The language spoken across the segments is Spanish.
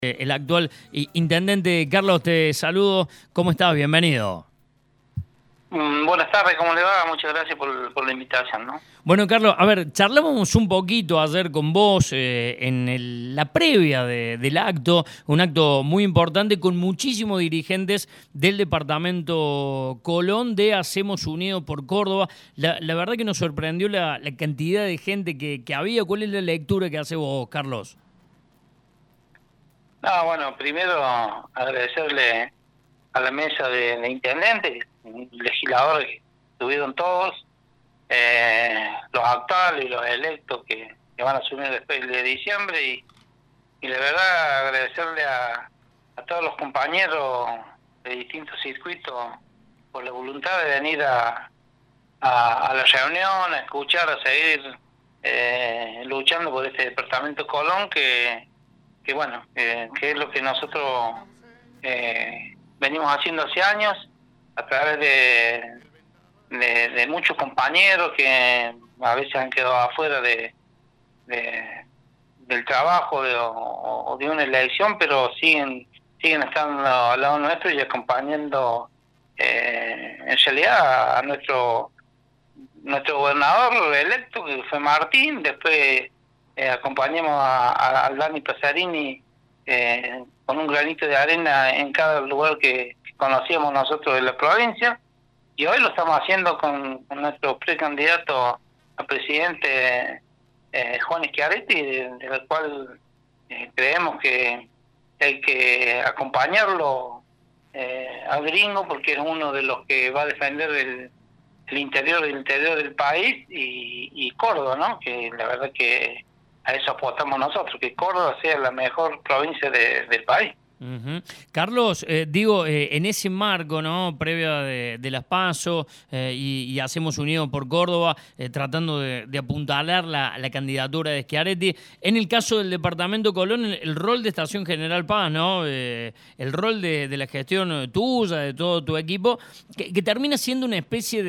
El actual intendente. Carlos, te saludo. ¿Cómo estás? Bienvenido. Buenas tardes, ¿cómo le va? Muchas gracias por la invitación, ¿no? Bueno, Carlos, a ver, charlábamos un poquito ayer con vos en la previa del acto, un acto muy importante con muchísimos dirigentes del departamento Colón de Hacemos Unidos por Córdoba. La verdad que nos sorprendió la cantidad de gente que había. ¿Cuál es la lectura que hace vos, Carlos? No, bueno, primero agradecerle a la mesa de intendentes, legisladores que estuvieron todos, los actuales y los electos que van a asumir después de diciembre y la verdad agradecerle a todos los compañeros de distintos circuitos por la voluntad de venir a la reunión, a escuchar, a seguir luchando por este departamento Colón que bueno, que es lo que nosotros venimos haciendo hace años a través de muchos compañeros que a veces han quedado afuera del trabajo o de una elección, pero siguen estando al lado nuestro y acompañando en realidad a nuestro gobernador electo, que fue Martín. Después acompañamos a Dani Pasarini con un granito de arena en cada lugar que conocíamos nosotros de la provincia, y hoy lo estamos haciendo con nuestro precandidato a presidente, Juan Schiaretti, del cual creemos que hay que acompañarlo al gringo, porque es uno de los que va a defender el interior del país y Córdoba, ¿no? Que la verdad que a eso apostamos nosotros, que Córdoba sea la mejor provincia del país. Uh-huh. Carlos, en ese marco, ¿no? Previa de las PASO y Hacemos Unidos por Córdoba, tratando de apuntalar la candidatura de Schiaretti. En el caso del departamento Colón, el rol de Estación General Paz, ¿no? El rol de la gestión tuya, de todo tu equipo, que termina siendo una especie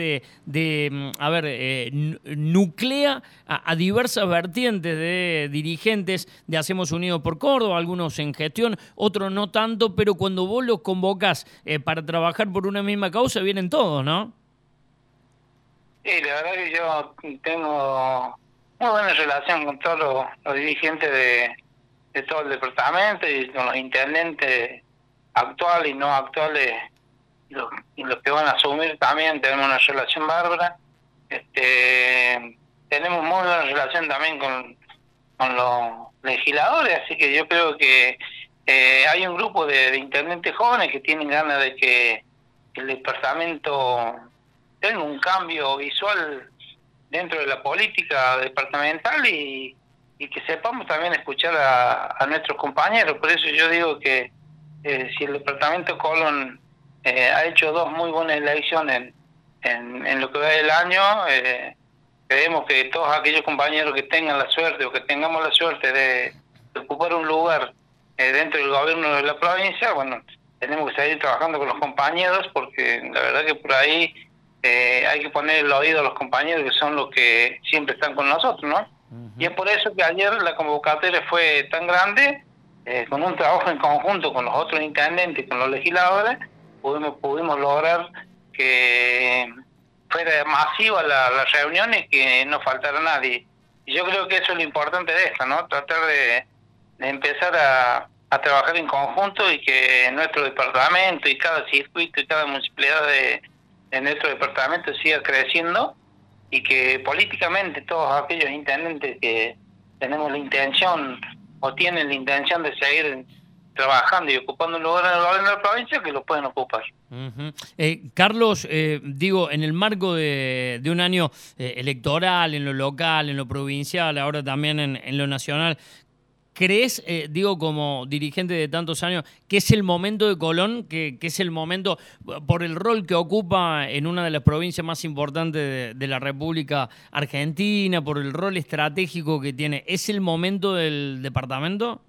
nuclea a diversas vertientes de dirigentes de Hacemos Unidos por Córdoba, algunos en gestión, otros no tanto, pero cuando vos los convocás para trabajar por una misma causa, vienen todos, ¿no? Sí, la verdad que yo tengo muy buena relación con todos los dirigentes de todo el departamento y con los intendentes actuales y no actuales, y los que van a asumir también tenemos una relación bárbara. Tenemos muy buena relación también con los legisladores, así que yo creo que hay un grupo de intendentes jóvenes que tienen ganas de que el departamento tenga un cambio visual dentro de la política departamental y que sepamos también escuchar a nuestros compañeros. Por eso yo digo que si el departamento Colón ha hecho dos muy buenas elecciones en lo que va del año, creemos que todos aquellos compañeros que tengan la suerte o que tengamos la suerte de ocupar un lugar dentro del gobierno de la provincia, bueno, tenemos que seguir trabajando con los compañeros, porque la verdad que por ahí hay que poner el oído a los compañeros, que son los que siempre están con nosotros, ¿no? Uh-huh. Y es por eso que ayer la convocatoria fue tan grande, con un trabajo en conjunto con los otros intendentes y con los legisladores, pudimos lograr que fuera masiva las reuniones, que no faltara nadie. Y yo creo que eso es lo importante de esto, ¿no? Tratar de empezar a trabajar en conjunto y que nuestro departamento y cada circuito y cada municipalidad de nuestro departamento siga creciendo, y que políticamente todos aquellos intendentes que tenemos la intención o tienen la intención de seguir trabajando y ocupando un lugar en el gobierno de la provincia, que lo pueden ocupar. Uh-huh. Carlos, en el marco de un año electoral, en lo local, en lo provincial, ahora también en lo nacional, ¿crees, como dirigente de tantos años, que es el momento de Colón, que es el momento, por el rol que ocupa en una de las provincias más importantes de la República Argentina, por el rol estratégico que tiene, es el momento del departamento?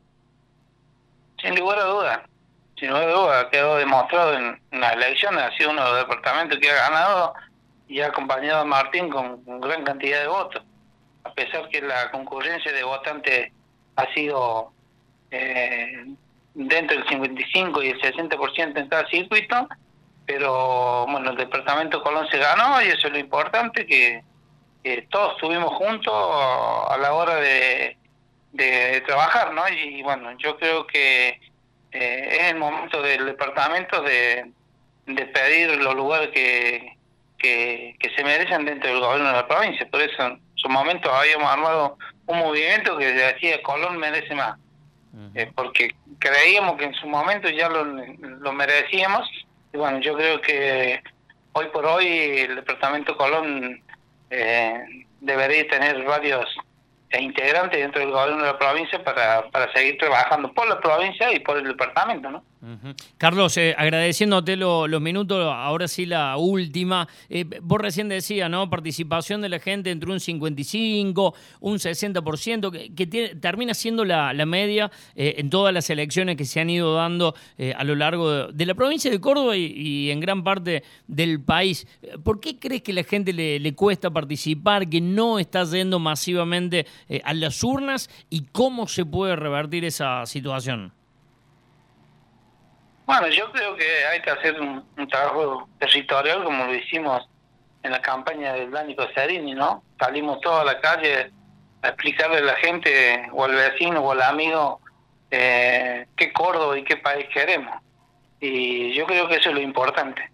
Sin lugar a dudas, quedó demostrado en las elecciones, ha sido uno de los departamentos que ha ganado y ha acompañado a Martín con gran cantidad de votos, a pesar que la concurrencia de votantes ha sido dentro del 55 y el 60% en cada circuito, pero bueno, el departamento Colón se ganó y eso es lo importante, que todos estuvimos juntos a la hora de trabajar, ¿no? Y bueno, yo creo que es el momento del departamento de pedir los lugares que se merecen dentro del gobierno de la provincia. Por eso en su momento habíamos armado un movimiento que decía Colón merece más, porque creíamos que en su momento ya lo merecíamos. Y bueno, yo creo que hoy por hoy el departamento Colón debería tener varios integrantes dentro del gobierno de la provincia para seguir trabajando por la provincia y por el departamento, ¿no? Carlos, agradeciéndote los minutos, ahora sí la última. Vos recién decías, ¿no? Participación de la gente entre un 55, un 60%, que termina siendo la media en todas las elecciones que se han ido dando a lo largo de la provincia de Córdoba y en gran parte del país. ¿Por qué crees que la gente le cuesta participar, que no está yendo masivamente a las urnas, y cómo se puede revertir esa situación? Bueno, yo creo que hay que hacer un trabajo territorial como lo hicimos en la campaña del Dani Coserini, ¿no? Salimos todos a la calle a explicarle a la gente, o al vecino o al amigo, qué Córdoba y qué país queremos. Y yo creo que eso es lo importante.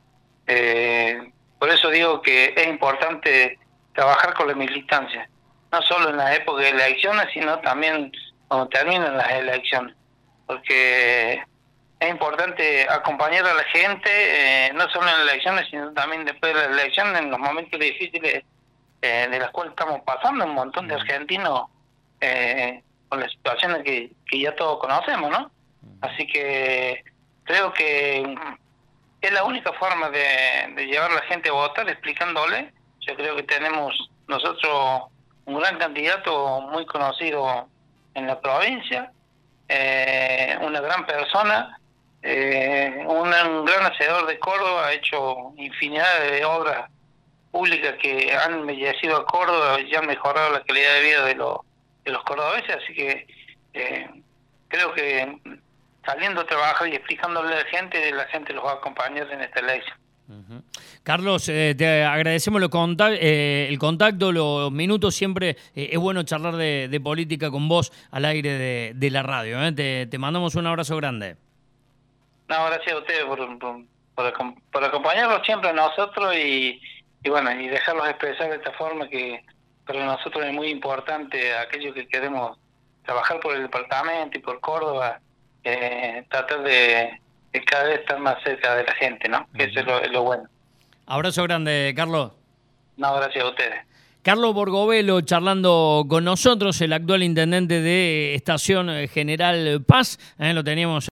Por eso digo que es importante trabajar con la militancia, no solo en la época de elecciones, sino también cuando terminan las elecciones. Porque es importante acompañar a la gente, no solo en las elecciones, sino también después de las elecciones, en los momentos difíciles de las cuales estamos pasando, un montón de argentinos con las situaciones que ya todos conocemos, ¿no? Así que creo que es la única forma de llevar a la gente a votar, explicándole. Yo creo que tenemos nosotros un gran candidato muy conocido en la provincia, una gran persona, un gran hacedor de Córdoba, ha hecho infinidad de obras públicas que han embellecido a Córdoba y han mejorado la calidad de vida de los cordobeses, así que creo que saliendo a trabajar y explicándole a la gente los va a acompañar en esta elección. Carlos, te agradecemos el contacto, los minutos. Siempre es bueno charlar de política con vos al aire de la radio. Te mandamos un abrazo grande. No, gracias a ustedes por acompañarnos siempre a nosotros y bueno, y dejarlos expresar de esta forma, que para nosotros es muy importante, aquellos que queremos trabajar por el departamento y por Córdoba, tratar de cada vez estar más cerca de la gente, ¿no? Que eso es lo bueno. Abrazo grande, Carlos. No, gracias a ustedes. Carlos Borgovelo charlando con nosotros, el actual intendente de Estación General Paz. Lo teníamos